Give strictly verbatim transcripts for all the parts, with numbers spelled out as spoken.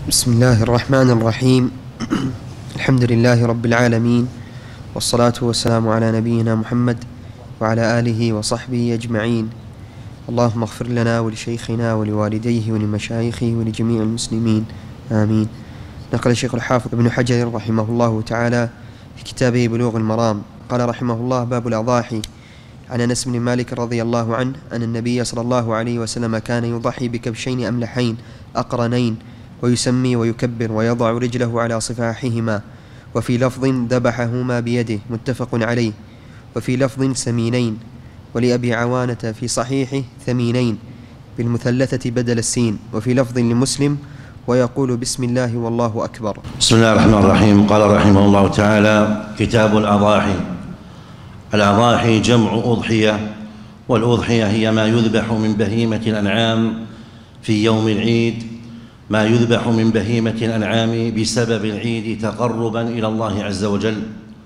بسم الله الرحمن الرحيم. الحمد لله رب العالمين، والصلاة والسلام على نبينا محمد وعلى آله وصحبه أجمعين. اللهم اغفر لنا ولشيخنا ولوالديه ولمشايخه ولجميع المسلمين، آمين. نقل الشيخ الحافظ ابن حجر رحمه الله تعالى في كتابه بلوغ المرام، قال رحمه الله: باب الأضاحي. عن أنس بن مالك رضي الله عنه أن النبي صلى الله عليه وسلم كان يضحي بكبشين أملحين أقرنين، ويسمي ويكبر ويضع رجله على صفاحهما، وفي لفظ ذبحهما بيده، متفق عليه. وفي لفظ سمينين، ولأبي عوانة في صحيحه ثمينين بالمثلثة بدل السين، وفي لفظ لمسلم: ويقول بسم الله والله أكبر. بسم الله الرحمن الرحيم. قال رحمه الله تعالى: كتاب الأضاحي. الأضاحي جمع أضحية، والأضحية هي ما يذبح من بهيمة الأنعام في يوم العيد، ما يذبح من بهيمة الأنعام بسبب العيد تقربا إلى الله عز وجل.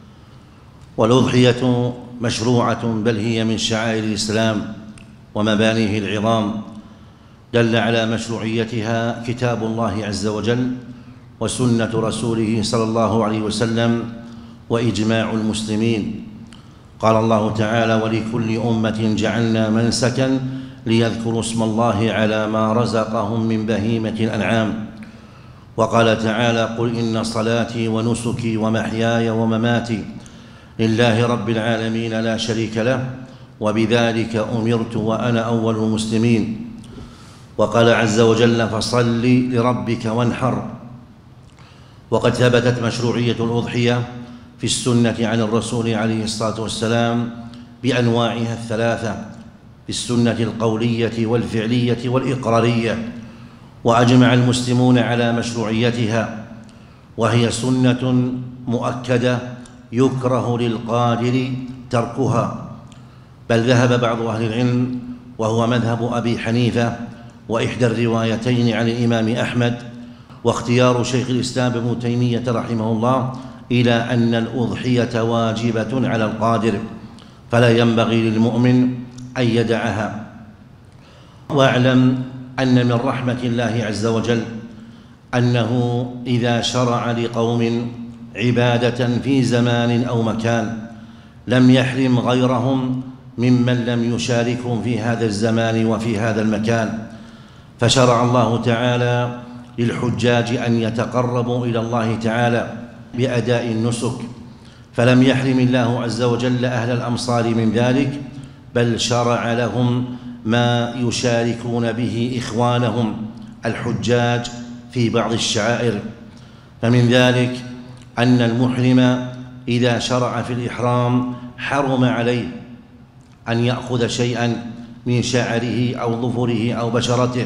والأضحية مشروعة، بل هي من شعائر الإسلام ومبانيه العظام، دل على مشروعيتها كتاب الله عز وجل وسنة رسوله صلى الله عليه وسلم وإجماع المسلمين. قال الله تعالى: ولكل أمة جعلنا منسكا ليذكروا اسم الله على ما رزقهم من بهيمة الأنعام. وقال تعالى: قل إن صلاتي ونسكي ومحياي ومماتي لله رب العالمين لا شريك له وبذلك أمرت وأنا أول المسلمين. وقال عز وجل: فصل لربك وانحر. وقد ثبتت مشروعية الأضحية في السنة عن الرسول عليه الصلاة والسلام بأنواعها الثلاثة، في السنة القولية والفعلية والإقرارية، وأجمع المسلمون على مشروعيتها، وهي سنة مؤكدة يكره للقادر تركها. بل ذهب بعض أهل العلم، وهو مذهب أبي حنيفة وإحدى الروايتين عن الإمام أحمد واختيار شيخ الإسلام ابن تيمية رحمه الله، إلى أن الأضحية واجبة على القادر، فلا ينبغي للمؤمن أن يدعها. واعلم أن من رحمة الله عز وجل أنه إذا شرع لقوم عبادة في زمان أو مكان لم يحرم غيرهم ممن لم يشاركهم في هذا الزمان وفي هذا المكان. فشرع الله تعالى للحجاج أن يتقربوا إلى الله تعالى بأداء النسك، فلم يحرم الله عز وجل أهل الأمصار من ذلك، بل شرع لهم ما يشاركون به إخوانهم الحجاج في بعض الشعائر. فمن ذلك أن المحرم إذا شرع في الإحرام حرم عليه أن يأخذ شيئا من شعره أو ظفره أو بشرته.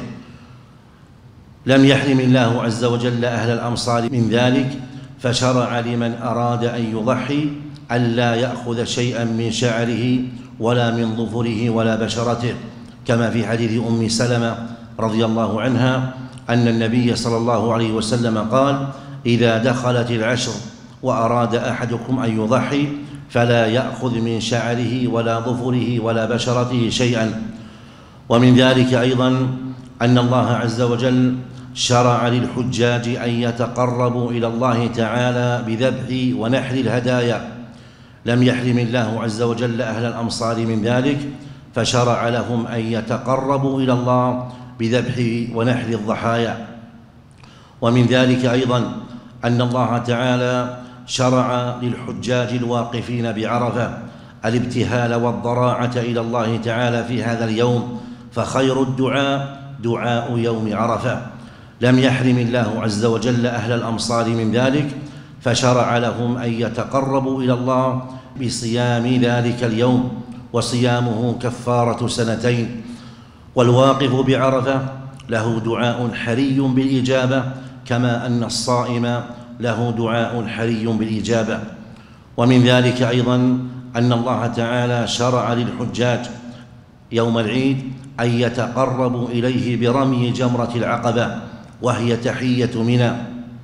لم يحرم الله عز وجل أهل الأمصار من ذلك، فشرع لمن أراد أن يضحي ألا يأخذ شيئا من شعره ولا من ظفره ولا بشرته، كما في حديث أم سلمة رضي الله عنها أن النبي صلى الله عليه وسلم قال: إذا دخلت العشر وأراد أحدكم أن يضحي فلا يأخذ من شعره ولا ظفره ولا بشرته شيئا. ومن ذلك أيضا أن الله عز وجل شرع للحجاج أن يتقربوا إلى الله تعالى بذبح ونحر الهدايا. لم يحرم الله عز وجل أهل الأمصار من ذلك، فشرع لهم أن يتقربوا إلى الله بذبح ونحر الضحايا. ومن ذلك أيضا أن الله تعالى شرع للحجاج الواقفين بعرفة الابتهال والضراعة إلى الله تعالى في هذا اليوم، فخير الدعاء دعاء يوم عرفة. لم يحرم الله عز وجل أهل الأمصار من ذلك، فشرع لهم أن يتقربوا إلى الله بصيام ذلك اليوم، وصيامه كفارة سنتين. والواقف بعرفة له دعاء حري بالإجابة، كما أن الصائم له دعاء حري بالإجابة. ومن ذلك أيضا أن الله تعالى شرع للحجاج يوم العيد أن يتقربوا إليه برمي جمرة العقبة، وهي تحية منى.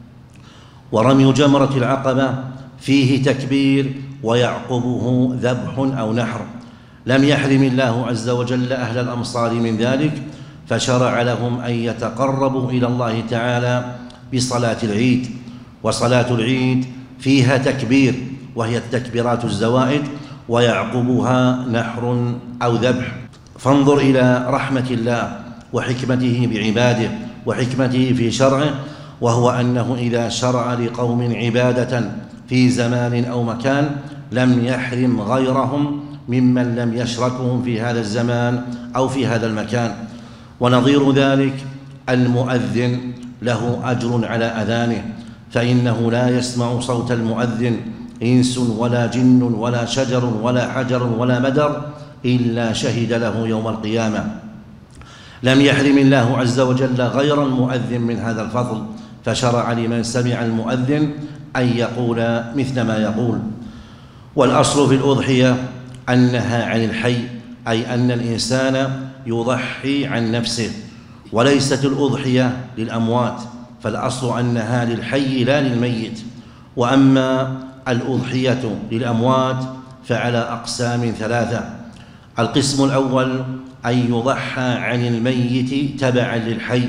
ورمي جمرة العقبة فيه تكبير ويعقبه ذبح أو نحر. لم يحرم الله عز وجل أهل الأمصار من ذلك، فشرع لهم أن يتقربوا إلى الله تعالى بصلاة العيد. وصلاة العيد فيها تكبير وهي التكبيرات الزوائد، ويعقبها نحر أو ذبح. فانظر إلى رحمة الله وحكمته بعباده وحكمته في شرعه، وهو أنه إذا شرع لقوم عبادة في زمان أو مكان لم يحرم غيرهم ممن لم يشركهم في هذا الزمان أو في هذا المكان. ونظير ذلك المؤذن له أجر على أذانه، فإنه لا يسمع صوت المؤذن إنس ولا جن ولا شجر ولا حجر ولا مدر إلا شهد له يوم القيامة. لم يحرم الله عز وجل غير المؤذن من هذا الفضل، فشرع لمن سمع المؤذن أن يقول مثل ما يقول. والأصل في الأضحية أنها عن الحي، أي أن الإنسان يضحي عن نفسه، وليست الأضحية للأموات، فالأصل أنها للحي لا للميت. وأما الأضحية للأموات فعلى أقسام ثلاثة. القسم الأول أن يضحى عن الميت تبعا للحي،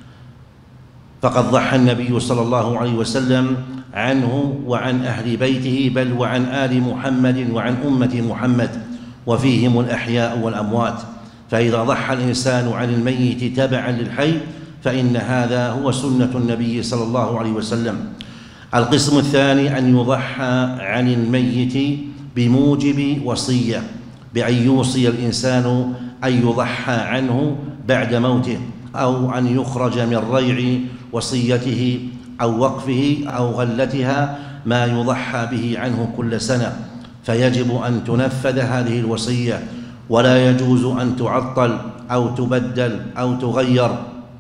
فقد ضحى النبي صلى الله عليه وسلم عنه وعن أهل بيته، بل وعن آل محمد وعن أمة محمد، وفيهم الأحياء والأموات. فإذا ضحى الإنسان عن الميت تبعا للحي فإن هذا هو سنة النبي صلى الله عليه وسلم. القسم الثاني أن يضحى عن الميت بموجب وصية، بأن يوصي الإنسان أن يضحى عنه بعد موته، أو أن يخرج من ريع وصيته أو وقفه أو غلتها ما يضحى به عنه كل سنة، فيجب أن تنفذ هذه الوصية، ولا يجوز أن تعطل أو تبدل أو تغير.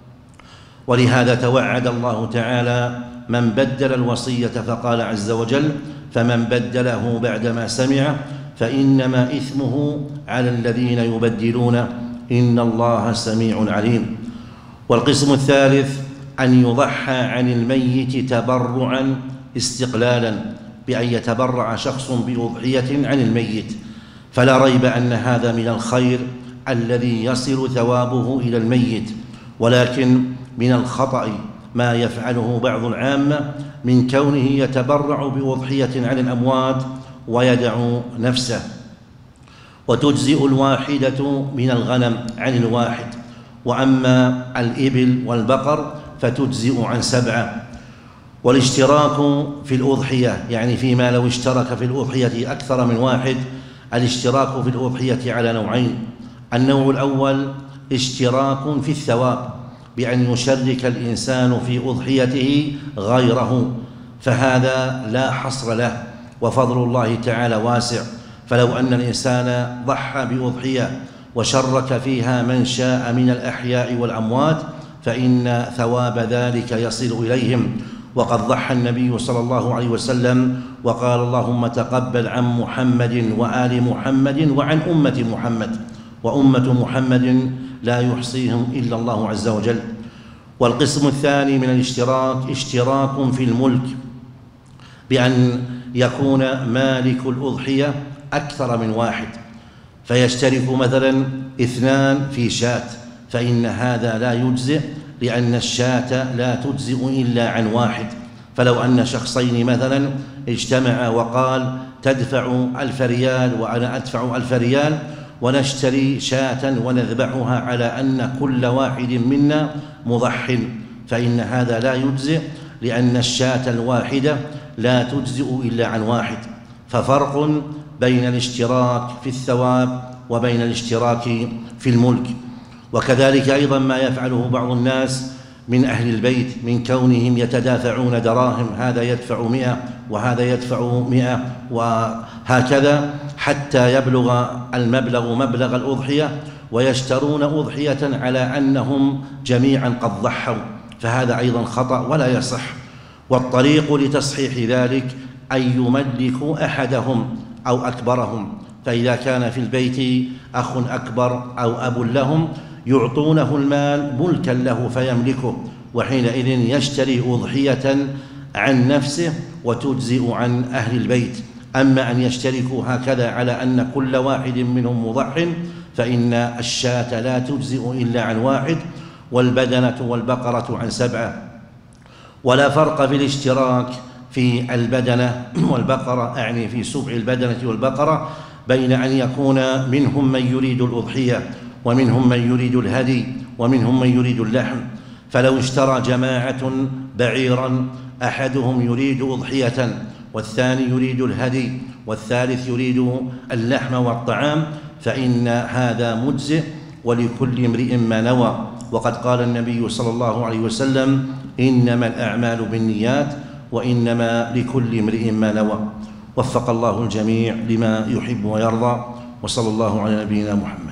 ولهذا توعد الله تعالى من بدل الوصية فقال عز وجل: فمن بدله بعدما سمعه فإنما إثمه على الذين يبدلونه إن الله سميع عليم. والقسم الثالث أن يضحى عن الميت تبرعا استقلالا، بأن يتبرع شخص بأضحية عن الميت، فلا ريب أن هذا من الخير الذي يصل ثوابه إلى الميت. ولكن من الخطأ ما يفعله بعض العامة من كونه يتبرع بأضحية عن الأموات ويدع نفسه، وتجزئ الواحدة من الغنم عن الواحد، وأما الإبل والبقر فتجزئ عن سبعة. والاشتراك في الأضحية، يعني فيما لو اشترك في الأضحية أكثر من واحد، الاشتراك في الأضحية على نوعين. النوع الأول اشتراك في الثواب، بأن يشرك الإنسان في أضحيته غيره، فهذا لا حصر له، وفضل الله تعالى واسع. فلو أن الإنسان ضحى بأضحية وشرك فيها من شاء من الأحياء والأموات فإن ثواب ذلك يصل إليهم. وقد ضحى النبي صلى الله عليه وسلم وقال: اللهم تقبل عن محمد وآل محمد وعن أمة محمد، وأمة محمد لا يحصيهم إلا الله عز وجل. والقسم الثاني من الاشتراك اشتراك في الملك، بأن يكون مالك الأضحية أكثر من واحد، فيشترك مثلا اثنان في شاة، فإن هذا لا يجزئ، لأن الشاة لا تجزئ إلا عن واحد. فلو أن شخصين مثلا اجتمعا وقال: تدفع ألف ريال وأنا أدفع ألف ريال، ونشتري شاة ونذبحها على أن كل واحد منا مضح، فإن هذا لا يجزئ، لأن الشاة الواحدة لا تجزئ إلا عن واحد. ففرق بين الاشتراك في الثواب وبين الاشتراك في الملك. وكذلك أيضا ما يفعله بعض الناس من أهل البيت من كونهم يتدافعون دراهم، هذا يدفع مئة وهذا يدفع مئة وهكذا حتى يبلغ المبلغ مبلغ الأضحية، ويشترون أضحية على أنهم جميعا قد ضحوا، فهذا أيضا خطأ ولا يصح. والطريق لتصحيح ذلك أن يملكوا أحدهم أو أكبرهم، فإذا كان في البيت أخ أكبر أو أب لهم يعطونه المال ملكا له فيملكه، وحينئذ يشتري أضحية عن نفسه وتجزئ عن أهل البيت. أما أن يشتركوا هكذا على أن كل واحد منهم مضح فإن الشاة لا تجزئ إلا عن واحد، والبدنة والبقرة عن سبعة. ولا فرق في الاشتراك في البدنة والبقرة، أعني في سبع البدنة والبقرة، بين أن يكون منهم من يريد الأضحية ومنهم من يريد الهدي ومنهم من يريد اللحم. فلو اشترى جماعة بعيرا، أحدهم يريد أضحية والثاني يريد الهدي والثالث يريد اللحم والطعام، فإن هذا مجزئ ولكل امرئ ما نوى. وقد قال النبي صلى الله عليه وسلم: إنما الأعمال بالنيات وإنما لكل امرئ ما نوى. وفق الله الجميع لما يحب ويرضى، وصلى الله على نبينا محمد.